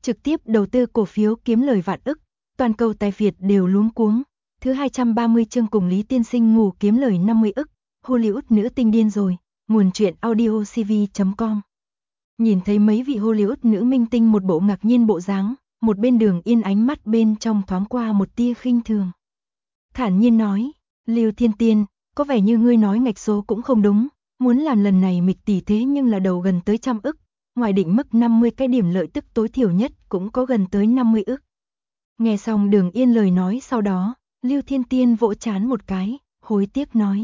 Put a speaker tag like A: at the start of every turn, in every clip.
A: trực tiếp đầu tư cổ phiếu kiếm lời vạn ức, toàn cầu tài Việt đều luống cuống. Thứ 230 chương cùng Lý Tiên Sinh ngủ kiếm lời 50 ức, Hollywood nữ tinh điên rồi, nguồn truyện audio cv.com. Nhìn thấy mấy vị Hollywood nữ minh tinh một bộ ngạc nhiên bộ dáng, một bên Đường Yên ánh mắt bên trong thoáng qua một tia khinh thường. Thản nhiên nói, Lưu Thiên Tiên, có vẻ như ngươi nói ngạch số cũng không đúng, muốn làm lần này Mịch tỷ thế nhưng là đầu gần tới 100 ức, ngoài định mức 50 cái điểm lợi tức tối thiểu nhất cũng có gần tới 50 ức. Nghe xong Đường Yên lời nói sau đó, Lưu Thiên Tiên vỗ trán một cái, hối tiếc nói.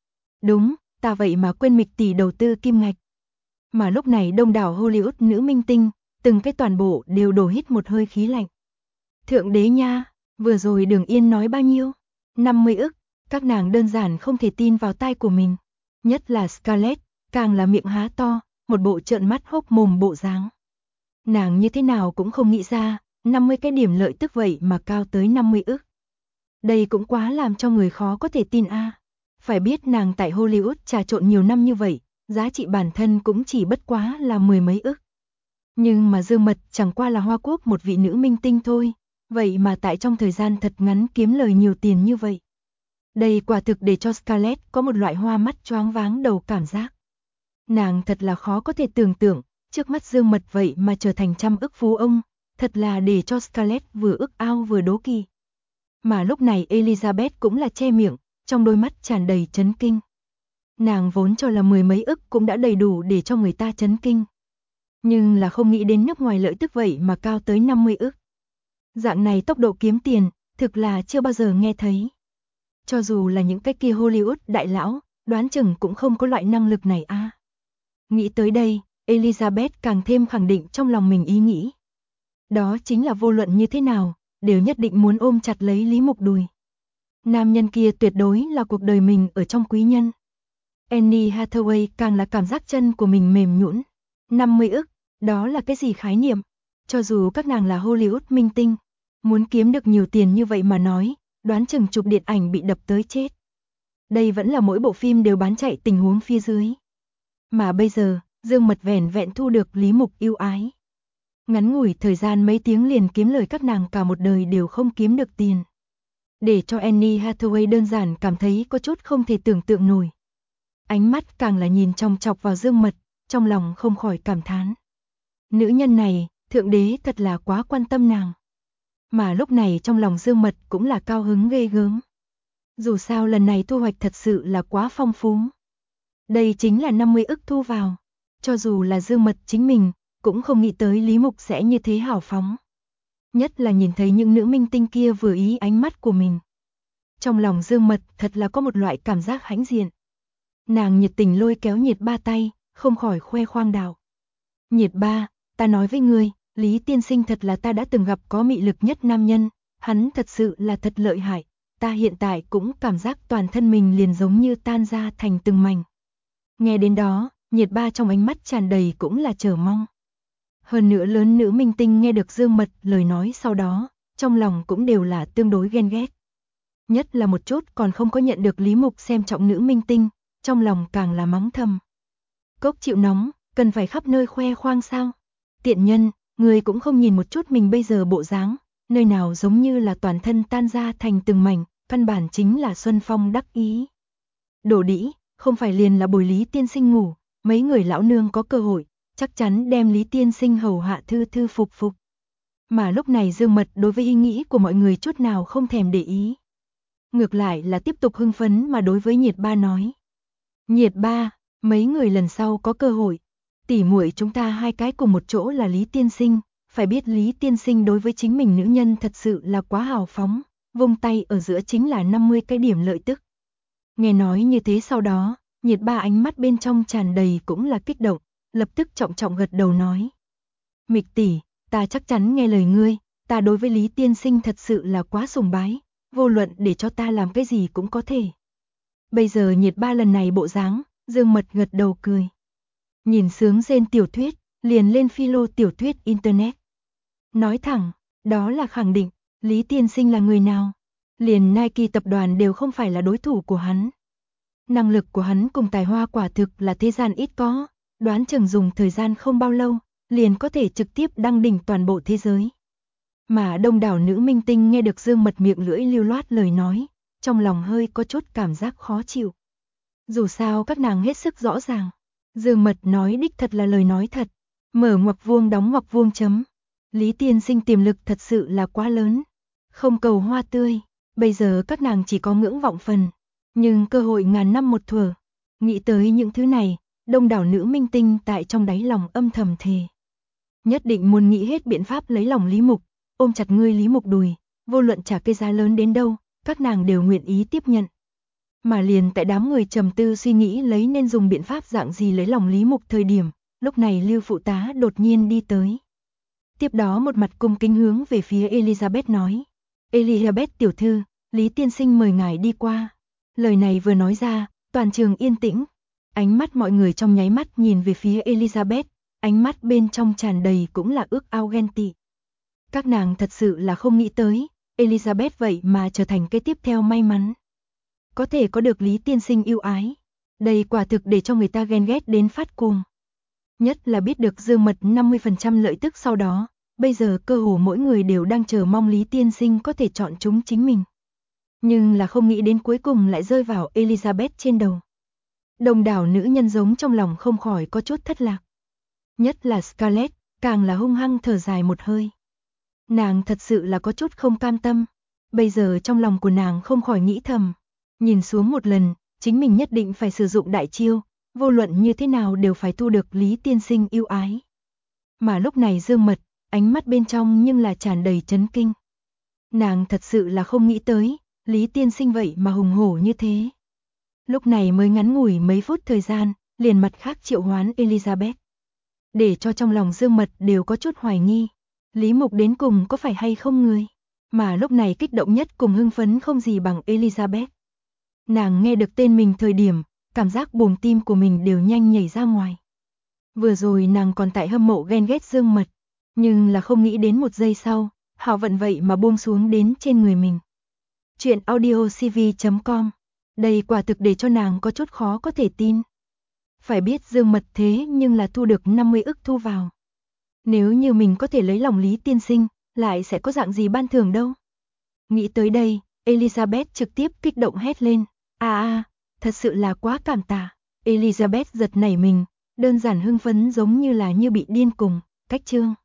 A: Đúng, ta vậy mà quên Mịch tỷ đầu tư kim ngạch. Mà lúc này đông đảo Hollywood nữ minh tinh, từng cái toàn bộ đều đổ hít một hơi khí lạnh. Thượng đế nha, vừa rồi Đường Yên nói bao nhiêu? 50 ức, các nàng đơn giản không thể tin vào tai của mình. Nhất là Scarlett, càng là miệng há to, một bộ trợn mắt hốc mồm bộ dáng. Nàng như thế nào cũng không nghĩ ra, 50 cái điểm lợi tức vậy mà cao tới 50 ức. Đây cũng quá làm cho người khó có thể tin a. Phải biết nàng tại Hollywood trà trộn nhiều năm như vậy, giá trị bản thân cũng chỉ bất quá là 10 mấy ức. Nhưng mà Dương Mật chẳng qua là Hoa Quốc một vị nữ minh tinh thôi, vậy mà tại trong thời gian thật ngắn kiếm lời nhiều tiền như vậy. Đây quả thực để cho Scarlett có một loại hoa mắt choáng váng đầu cảm giác. Nàng thật là khó có thể tưởng tượng, trước mắt Dương Mật vậy mà trở thành 100 ức phú ông, thật là để cho Scarlett vừa ước ao vừa đố kỵ. Mà lúc này Elizabeth cũng là che miệng, trong đôi mắt tràn đầy chấn kinh. Nàng vốn cho là 10 mấy ức cũng đã đầy đủ để cho người ta chấn kinh. Nhưng là không nghĩ đến nước ngoài lợi tức vậy mà cao tới 50 ức. Dạng này tốc độ kiếm tiền, thực là chưa bao giờ nghe thấy. Cho dù là những cái kia Hollywood đại lão, đoán chừng cũng không có loại năng lực này a. Nghĩ tới đây, Elizabeth càng thêm khẳng định trong lòng mình ý nghĩ. Đó chính là vô luận như thế nào, đều nhất định muốn ôm chặt lấy Lý Mục đùi. Nam nhân kia tuyệt đối là cuộc đời mình ở trong quý nhân. Anne Hathaway càng là cảm giác chân của mình mềm nhũn. 50 ức, đó là cái gì khái niệm? Cho dù các nàng là Hollywood minh tinh, muốn kiếm được nhiều tiền như vậy mà nói, đoán chừng chụp điện ảnh bị đập tới chết. Đây vẫn là mỗi bộ phim đều bán chạy tình huống phía dưới. Mà bây giờ, Dương Mật vẻn vẹn thu được Lý Mục yêu ái. Ngắn ngủi thời gian mấy tiếng liền kiếm lời các nàng cả một đời đều không kiếm được tiền. Để cho Anne Hathaway đơn giản cảm thấy có chút không thể tưởng tượng nổi. Ánh mắt càng là nhìn chòng chọc vào Dương Mật, trong lòng không khỏi cảm thán. Nữ nhân này, thượng đế thật là quá quan tâm nàng. Mà lúc này trong lòng Dương Mật cũng là cao hứng ghê gớm. Dù sao lần này thu hoạch thật sự là quá phong phú. Đây chính là 50 ức thu vào. Cho dù là Dương Mật chính mình, cũng không nghĩ tới Lý Mục sẽ như thế hào phóng. Nhất là nhìn thấy những nữ minh tinh kia vừa ý ánh mắt của mình. Trong lòng Dương Mật thật là có một loại cảm giác hãnh diện. Nàng nhiệt tình lôi kéo Nhiệt Ba tay, không khỏi khoe khoang đạo. Nhiệt Ba, ta nói với ngươi, Lý Tiên Sinh thật là ta đã từng gặp có mị lực nhất nam nhân, hắn thật sự là thật lợi hại, ta hiện tại cũng cảm giác toàn thân mình liền giống như tan ra thành từng mảnh. Nghe đến đó, Nhiệt Ba trong ánh mắt tràn đầy cũng là chờ mong. Hơn nữa lớn nữ minh tinh nghe được Dương Mật lời nói sau đó, trong lòng cũng đều là tương đối ghen ghét. Nhất là một chút còn không có nhận được Lý Mục xem trọng nữ minh tinh, trong lòng càng là mắng thầm. Cốc chịu nóng, cần phải khắp nơi khoe khoang sao? Tiện nhân, người cũng không nhìn một chút mình bây giờ bộ dáng, nơi nào giống như là toàn thân tan ra thành từng mảnh, căn bản chính là Xuân Phong đắc ý. Đổ đĩ, không phải liền là bồi Lý Tiên Sinh ngủ, mấy người lão nương có cơ hội, chắc chắn đem Lý Tiên Sinh hầu hạ thư thư phục phục. Mà lúc này Dương Mật đối với ý nghĩ của mọi người chút nào không thèm để ý. Ngược lại là tiếp tục hưng phấn mà đối với Nhiệt Ba nói. Nhiệt Ba, mấy người lần sau có cơ hội, tỉ muội chúng ta hai cái cùng một chỗ là Lý Tiên Sinh, phải biết Lý Tiên Sinh đối với chính mình nữ nhân thật sự là quá hào phóng, vung tay ở giữa chính là 50 cái điểm lợi tức. Nghe nói như thế sau đó, Nhiệt Ba ánh mắt bên trong tràn đầy cũng là kích động, lập tức trọng trọng gật đầu nói. Mịch tỷ, ta chắc chắn nghe lời ngươi, ta đối với Lý Tiên Sinh thật sự là quá sùng bái, vô luận để cho ta làm cái gì cũng có thể. Bây giờ Nhiệt Ba lần này bộ dáng, Dương Mật gật đầu cười. Nhìn sướng rên tiểu thuyết, liền lên philo tiểu thuyết internet. Nói thẳng, đó là khẳng định, Lý Tiên Sinh là người nào? Liền Nike tập đoàn đều không phải là đối thủ của hắn. Năng lực của hắn cùng tài hoa quả thực là thế gian ít có, đoán chừng dùng thời gian không bao lâu, liền có thể trực tiếp đăng đỉnh toàn bộ thế giới. Mà đông đảo nữ minh tinh nghe được Dương Mật miệng lưỡi lưu loát lời nói, trong lòng hơi có chút cảm giác khó chịu. Dù sao các nàng hết sức rõ ràng, Dương Mật nói đích thật là lời nói thật, mở ngoặc vuông đóng ngoặc vuông chấm. Lý tiên sinh tiềm lực thật sự là quá lớn, không cầu hoa tươi, bây giờ các nàng chỉ có ngưỡng vọng phần, nhưng cơ hội ngàn năm một thuở. Nghĩ tới những thứ này, đông đảo nữ minh tinh tại trong đáy lòng âm thầm thề. Nhất định muốn nghĩ hết biện pháp lấy lòng Lý Mục, ôm chặt ngươi Lý Mục đùi, vô luận trả cái giá lớn đến đâu, các nàng đều nguyện ý tiếp nhận. Mà liền tại đám người trầm tư suy nghĩ lấy nên dùng biện pháp dạng gì lấy lòng Lý Mục thời điểm, lúc này Lưu phụ tá đột nhiên đi tới. Tiếp đó một mặt cung kính hướng về phía Elizabeth nói, Elizabeth tiểu thư, Lý tiên sinh mời ngài đi qua. Lời này vừa nói ra, toàn trường yên tĩnh, ánh mắt mọi người trong nháy mắt nhìn về phía Elizabeth, ánh mắt bên trong tràn đầy cũng là ước ao ghen tị. Các nàng thật sự là không nghĩ tới, Elizabeth vậy mà trở thành cái tiếp theo may mắn. Có thể có được Lý tiên sinh yêu ái, đây quả thực để cho người ta ghen ghét đến phát cuồng. Nhất là biết được Dương Mật 50% lợi tức sau đó, bây giờ cơ hồ mỗi người đều đang chờ mong Lý tiên sinh có thể chọn chúng chính mình. Nhưng là không nghĩ đến cuối cùng lại rơi vào Elizabeth trên đầu. Đông đảo nữ nhân giống trong lòng không khỏi có chút thất lạc. Nhất là Scarlett, càng là hung hăng thở dài một hơi. Nàng thật sự là có chút không cam tâm. Bây giờ trong lòng của nàng không khỏi nghĩ thầm. Nhìn xuống một lần, chính mình nhất định phải sử dụng đại chiêu, vô luận như thế nào đều phải thu được Lý tiên sinh yêu ái. Mà lúc này Dương Mật, ánh mắt bên trong nhưng là tràn đầy chấn kinh. Nàng thật sự là không nghĩ tới, Lý tiên sinh vậy mà hùng hổ như thế. Lúc này mới ngắn ngủi mấy phút thời gian, liền mặt khác triệu hoán Elizabeth. Để cho trong lòng Dương Mật đều có chút hoài nghi, Lý Mục đến cùng có phải hay không người. Mà lúc này kích động nhất cùng hưng phấn không gì bằng Elizabeth. Nàng nghe được tên mình thời điểm, cảm giác buồng tim của mình đều nhanh nhảy ra ngoài. Vừa rồi nàng còn tại hâm mộ ghen ghét Dương Mật, nhưng là không nghĩ đến một giây sau, hảo vận vậy mà buông xuống đến trên người mình. Chuyện audiocv.com, đây quả thực để cho nàng có chút khó có thể tin. Phải biết Dương Mật thế nhưng là thu được 50 ức thu vào. Nếu như mình có thể lấy lòng Lý tiên sinh, lại sẽ có dạng gì ban thưởng đâu. Nghĩ tới đây, Elizabeth trực tiếp kích động hét lên, thật sự là quá cảm tạ. Elizabeth giật nảy mình, đơn giản hưng phấn giống như là như bị điên cùng, cách chương.